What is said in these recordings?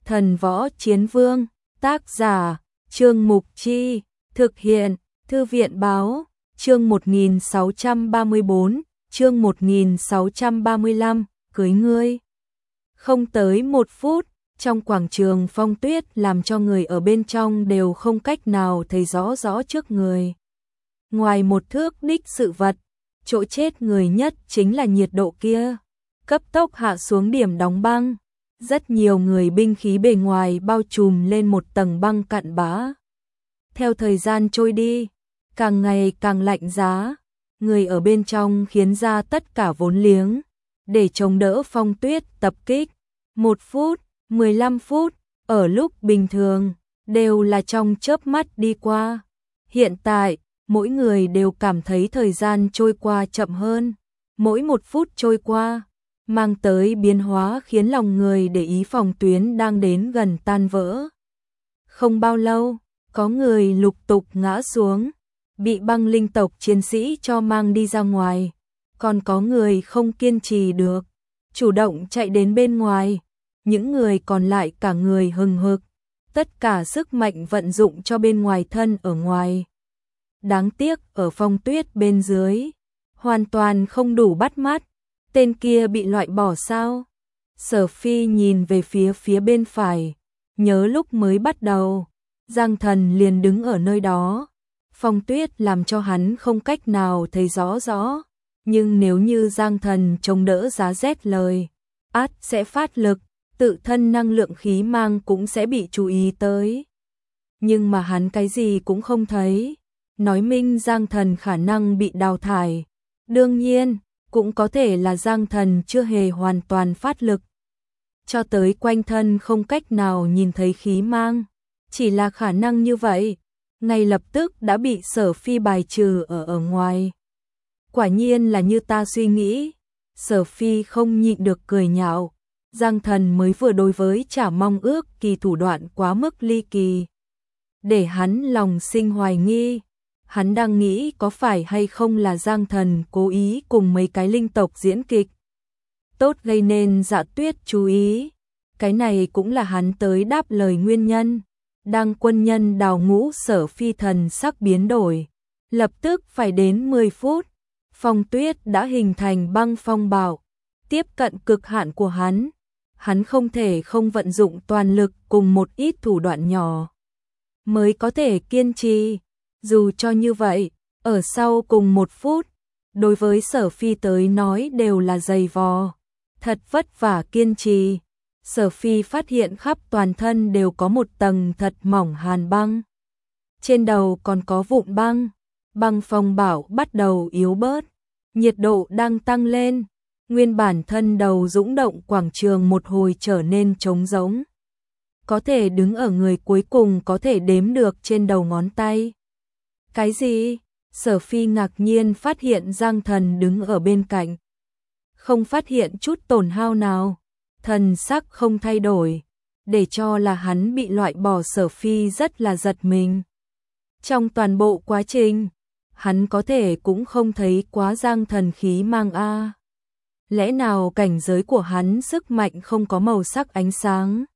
Thần Võ Chiến Vương, tác giả, Trương Mục Chi, thực hiện, Thư viện Báo, chương 1634, chương 1635, cưới ngươi. Không tới 1 phút, trong quảng trường phong tuyết làm cho người ở bên trong đều không cách nào thấy rõ rõ trước người. Ngoài 1 thước đích sự vật, chỗ chết người nhất chính là nhiệt độ kia, cấp tốc hạ xuống điểm đóng băng. Rất nhiều người binh khí bề ngoài bao trùm lên một tầng băng cặn bã. Theo thời gian trôi đi, càng ngày càng lạnh giá, người ở bên trong khiến ra tất cả vốn liếng để chống đỡ phong tuyết tập kích. 1 phút, 15 phút, ở lúc bình thường, đều là trong chớp mắt đi qua. Hiện tại, mỗi người đều cảm thấy thời gian trôi qua chậm hơn. Mỗi 1 phút trôi qua, mang tới biến hóa khiến lòng người để ý phòng tuyến đang đến gần tan vỡ. Không bao lâu, có người lục tục ngã xuống, bị băng linh tộc chiến sĩ cho mang đi ra ngoài. Còn có người không kiên trì được, chủ động chạy đến bên ngoài. Những người còn lại cả người hừng hực, tất cả sức mạnh vận dụng cho bên ngoài thân ở ngoài. Đáng tiếc ở phong tuyết bên dưới, hoàn toàn không đủ bắt mắt. Tên kia bị loại bỏ sao? Sở Phi nhìn về phía bên phải, nhớ lúc mới bắt đầu, Giang Thần liền đứng ở nơi đó. Phong tuyết làm cho hắn không cách nào thấy rõ rõ, nhưng nếu như Giang Thần chống đỡ giá rét lời, át sẽ phát lực, tự thân năng lượng khí mang cũng sẽ bị chú ý tới. Nhưng mà hắn cái gì cũng không thấy, nói minh Giang Thần khả năng bị đào thải. Đương nhiên, cũng có thể là Giang Thần chưa hề hoàn toàn phát lực, cho tới quanh thân không cách nào nhìn thấy khí mang. Chỉ là khả năng như vậy, ngay lập tức đã bị Sở Phi bài trừ ở ngoài. Quả nhiên là như ta suy nghĩ. Sở Phi không nhịn được cười nhạo. Giang Thần mới vừa đối với Trả Mong Ước Kỳ thủ đoạn quá mức ly kỳ, để hắn lòng sinh hoài nghi. Hắn đang nghĩ có phải hay không là Giang Thần cố ý cùng mấy cái linh tộc diễn kịch, tốt gây nên Dạ Tuyết chú ý. Cái này cũng là hắn tới đáp lời nguyên nhân. Đang quân nhân đào ngũ, Sở Phi thần sắc biến đổi. Lập tức phải đến 10 phút, phong tuyết đã hình thành băng phong bạo, tiếp cận cực hạn của hắn. Hắn không thể không vận dụng toàn lực cùng một ít thủ đoạn nhỏ mới có thể kiên trì. Dù cho như vậy, ở sau cùng 1 phút, đối với Sở Phi tới nói đều là dày vò, thật vất vả kiên trì. Sở Phi phát hiện khắp toàn thân đều có một tầng thật mỏng hàn băng, trên đầu còn có vụn băng. Băng phong bạo bắt đầu yếu bớt, nhiệt độ đang tăng lên. Nguyên bản thân đầu dũng động quảng trường một hồi trở nên trống rỗng, có thể đứng ở người cuối cùng có thể đếm được trên đầu ngón tay. Cái gì? Sở Phi ngạc nhiên phát hiện Giang Thần đứng ở bên cạnh, không phát hiện chút tổn hao nào, thần sắc không thay đổi, để cho là hắn bị loại bỏ. Sở Phi rất là giật mình. Trong toàn bộ quá trình, hắn có thể cũng không thấy quá Giang Thần khí mang a. Lẽ nào cảnh giới của hắn sức mạnh không có màu sắc ánh sáng?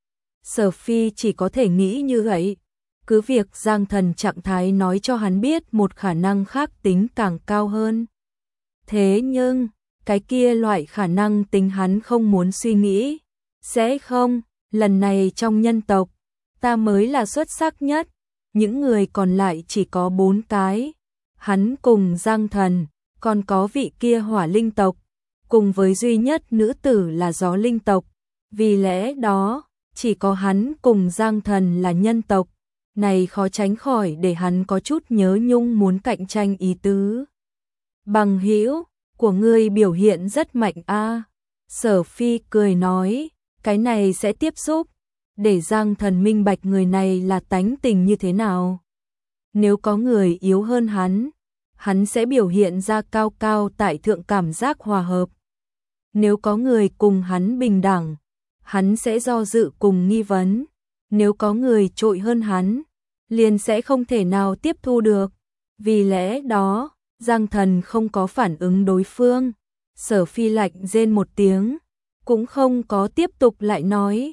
Sở Phi chỉ có thể nghĩ như vậy. Cứ việc Giang Thần trạng thái nói cho hắn biết một khả năng khác tính càng cao hơn. Thế nhưng, cái kia loại khả năng tính hắn không muốn suy nghĩ. Sẽ không, lần này trong nhân tộc, ta mới là xuất sắc nhất. Những người còn lại chỉ có 4 cái. Hắn cùng Giang Thần, còn có vị kia hỏa linh tộc, cùng với duy nhất nữ tử là gió linh tộc. Vì lẽ đó, chỉ có hắn cùng Giang Thần là nhân tộc. Này khó tránh khỏi để hắn có chút nhớ nhung muốn cạnh tranh ý tứ. Bằng hữu của ngươi biểu hiện rất mạnh a. Sở Phi cười nói, cái này sẽ tiếp xúc, để Giang Thần minh bạch người này là tánh tình như thế nào. Nếu có người yếu hơn hắn sẽ biểu hiện ra cao cao tại thượng cảm giác hòa hợp. Nếu có người cùng hắn bình đẳng, hắn sẽ do dự cùng nghi vấn. Nếu có người trội hơn hắn, liền sẽ không thể nào tiếp thu được. Vì lẽ đó, Giang Thần không có phản ứng đối phương. Sở Phi lạnh rên một tiếng, cũng không có tiếp tục lại nói.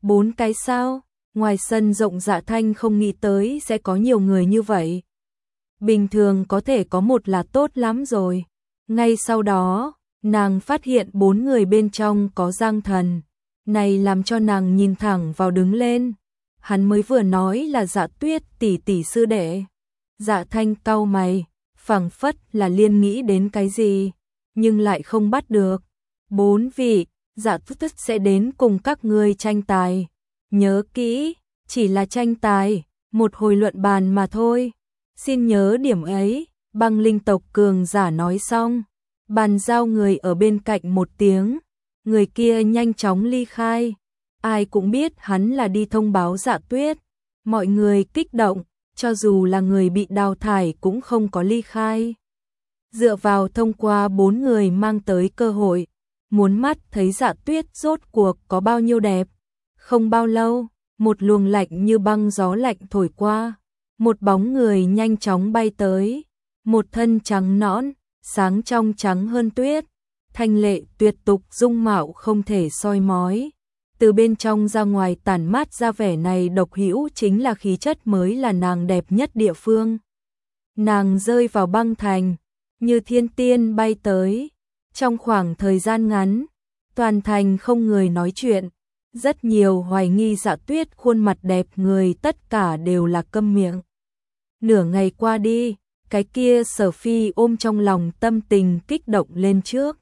4 cái sao? Ngoài sân rộng Dạ Thanh không nghĩ tới sẽ có nhiều người như vậy. Bình thường có thể có một là tốt lắm rồi. Ngay sau đó, nàng phát hiện 4 người bên trong có Giang Thần. Này làm cho nàng nhìn thẳng vào đứng lên. Hắn mới vừa nói là Dạ Tuyết tỷ tỷ sư đệ. Dạ Thanh cau mày, phảng phất là liên nghĩ đến cái gì, nhưng lại không bắt được. 4 vị, Dạ Tuyết sẽ đến cùng các ngươi tranh tài. Nhớ kỹ, chỉ là tranh tài, một hồi luận bàn mà thôi. Xin nhớ điểm ấy, Băng Linh tộc cường giả nói xong, bàn giao người ở bên cạnh một tiếng, người kia nhanh chóng ly khai. Ai cũng biết hắn là đi thông báo Dạ Tuyết, mọi người kích động, cho dù là người bị đào thải cũng không có ly khai. Dựa vào thông qua 4 người mang tới cơ hội, muốn mắt thấy Dạ Tuyết rốt cuộc có bao nhiêu đẹp. Không bao lâu, một luồng lạnh như băng gió lạnh thổi qua, một bóng người nhanh chóng bay tới, một thân trắng nõn, sáng trong trắng hơn tuyết, thanh lệ tuyệt tục dung mạo không thể soi mói. Từ bên trong ra ngoài tản mát ra vẻ này độc hữu chính là khí chất mới là nàng đẹp nhất địa phương. Nàng rơi vào băng thành, như thiên tiên bay tới, trong khoảng thời gian ngắn, toàn thành không người nói chuyện. Rất nhiều hoài nghi Dạ Tuyết khuôn mặt đẹp người tất cả đều là câm miệng. Nửa ngày qua đi, cái kia Sở Phi ôm trong lòng tâm tình kích động lên trước.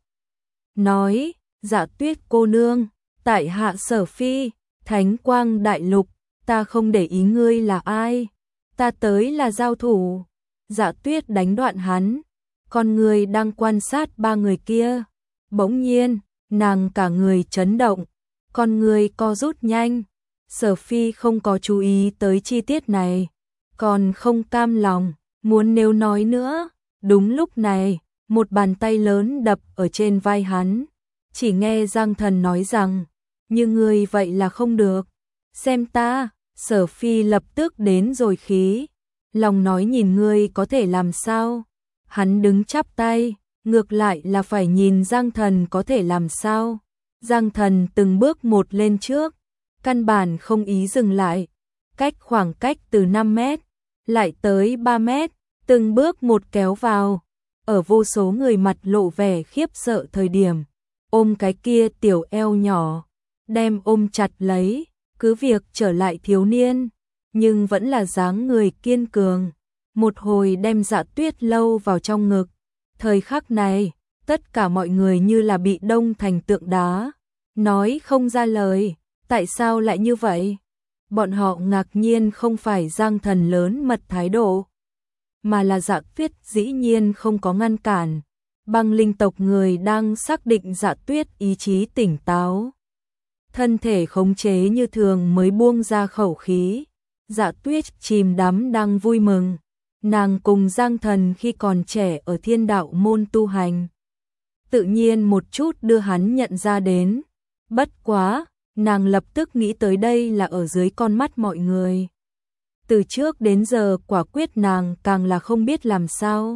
Nói, Dạ Tuyết cô nương, tại hạ Sở Phi, Thánh Quang Đại Lục, ta không để ý ngươi là ai, ta tới là giao thủ. Dạ Tuyết đánh đoạn hắn, con người đang quan sát 3 người kia. Bỗng nhiên, nàng cả người chấn động, con người co rút nhanh. Sở Phi không có chú ý tới chi tiết này, còn không cam lòng, muốn nếu nói nữa. Đúng lúc này, một bàn tay lớn đập ở trên vai hắn. Chỉ nghe Giang Thần nói rằng, như ngươi vậy là không được. Xem ta, Sở Phi lập tức đến rồi khí. Lòng nói nhìn ngươi có thể làm sao. Hắn đứng chắp tay, ngược lại là phải nhìn Giang Thần có thể làm sao. Giang Thần từng bước một lên trước, căn bản không ý dừng lại. Khoảng cách từ 5 mét, lại tới 3 mét, từng bước một kéo vào. Ở vô số người mặt lộ vẻ khiếp sợ thời điểm, ôm cái kia tiểu eo nhỏ, đem ôm chặt lấy, cứ việc trở lại thiếu niên, nhưng vẫn là dáng người kiên cường. Một hồi đem Dạ Tuyết lâu vào trong ngực. Thời khắc này, tất cả mọi người như là bị đông thành tượng đá, nói không ra lời, tại sao lại như vậy? Bọn họ ngạc nhiên không phải Giang Thần lớn mật thái độ, mà là Dạ Tuyết dĩ nhiên không có ngăn cản. Băng Linh tộc người đang xác định Dạ Tuyết ý chí tỉnh táo, thân thể khống chế như thường mới buông ra khẩu khí. Dạ Tuyết chìm đắm đang vui mừng. Nàng cùng Giang Thần khi còn trẻ ở Thiên Đạo môn tu hành, tự nhiên một chút đưa hắn nhận ra đến. Bất quá, nàng lập tức nghĩ tới đây là ở dưới con mắt mọi người. Từ trước đến giờ quả quyết nàng càng là không biết làm sao.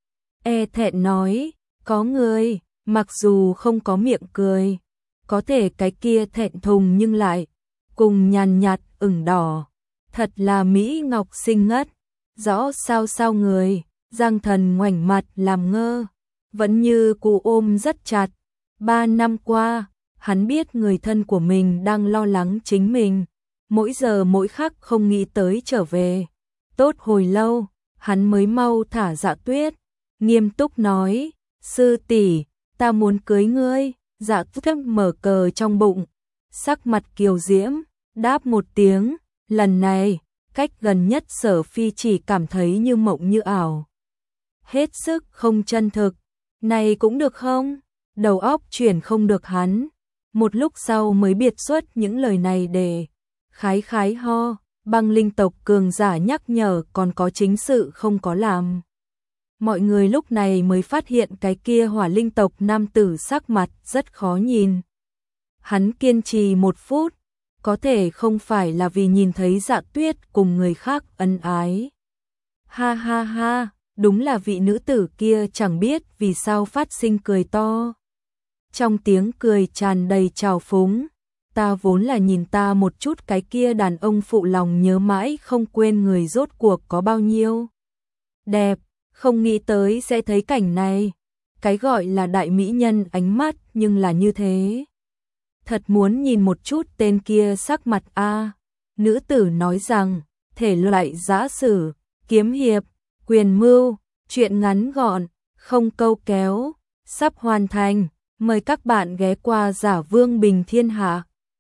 Thẹn nói, có người, mặc dù không có miệng cười, có thể cái kia thẹn thùng nhưng lại cùng nhàn nhạt ửng đỏ, thật là mỹ ngọc xinh ngất. Rõ sao người, Giang Thần ngoảnh mặt làm ngơ, vẫn như cụ ôm rất chặt. 3 năm qua, hắn biết người thân của mình đang lo lắng chính mình, mỗi giờ mỗi khắc không nghĩ tới trở về. Tốt hồi lâu, hắn mới mau thả Dạ Tuyết, nghiêm túc nói, sư tỷ, ta muốn cưới ngươi. Dạ Tuyết mở cờ trong bụng, sắc mặt kiều diễm, đáp một tiếng, lần này cách gần nhất Sở Phi chỉ cảm thấy như mộng như ảo, hết sức không chân thực. Này cũng được không? Đầu óc chuyển không được hắn, một lúc sau mới biệt xuất những lời này để khái ho. Băng Linh tộc cường giả nhắc nhở còn có chính sự không có làm. Mọi người lúc này mới phát hiện cái kia Hỏa Linh tộc nam tử sắc mặt rất khó nhìn. Hắn kiên trì 1 phút, có thể không phải là vì nhìn thấy Dạ Tuyết cùng người khác ân ái. Ha ha ha, đúng là vị nữ tử kia chẳng biết vì sao phát sinh cười to. Trong tiếng cười tràn đầy trào phúng, ta vốn là nhìn ta một chút cái kia đàn ông phụ lòng nhớ mãi không quên người rốt cuộc có bao nhiêu đẹp, không nghĩ tới sẽ thấy cảnh này. Cái gọi là đại mỹ nhân ánh mắt nhưng là như thế. Thật muốn nhìn một chút tên kia sắc mặt a. Nữ tử nói rằng, thể loại giã sử, kiếm hiệp, quyền mưu, chuyện ngắn gọn, không câu kéo, sắp hoàn thành. Mời các bạn ghé qua Giả Vương Bình Thiên Hạ.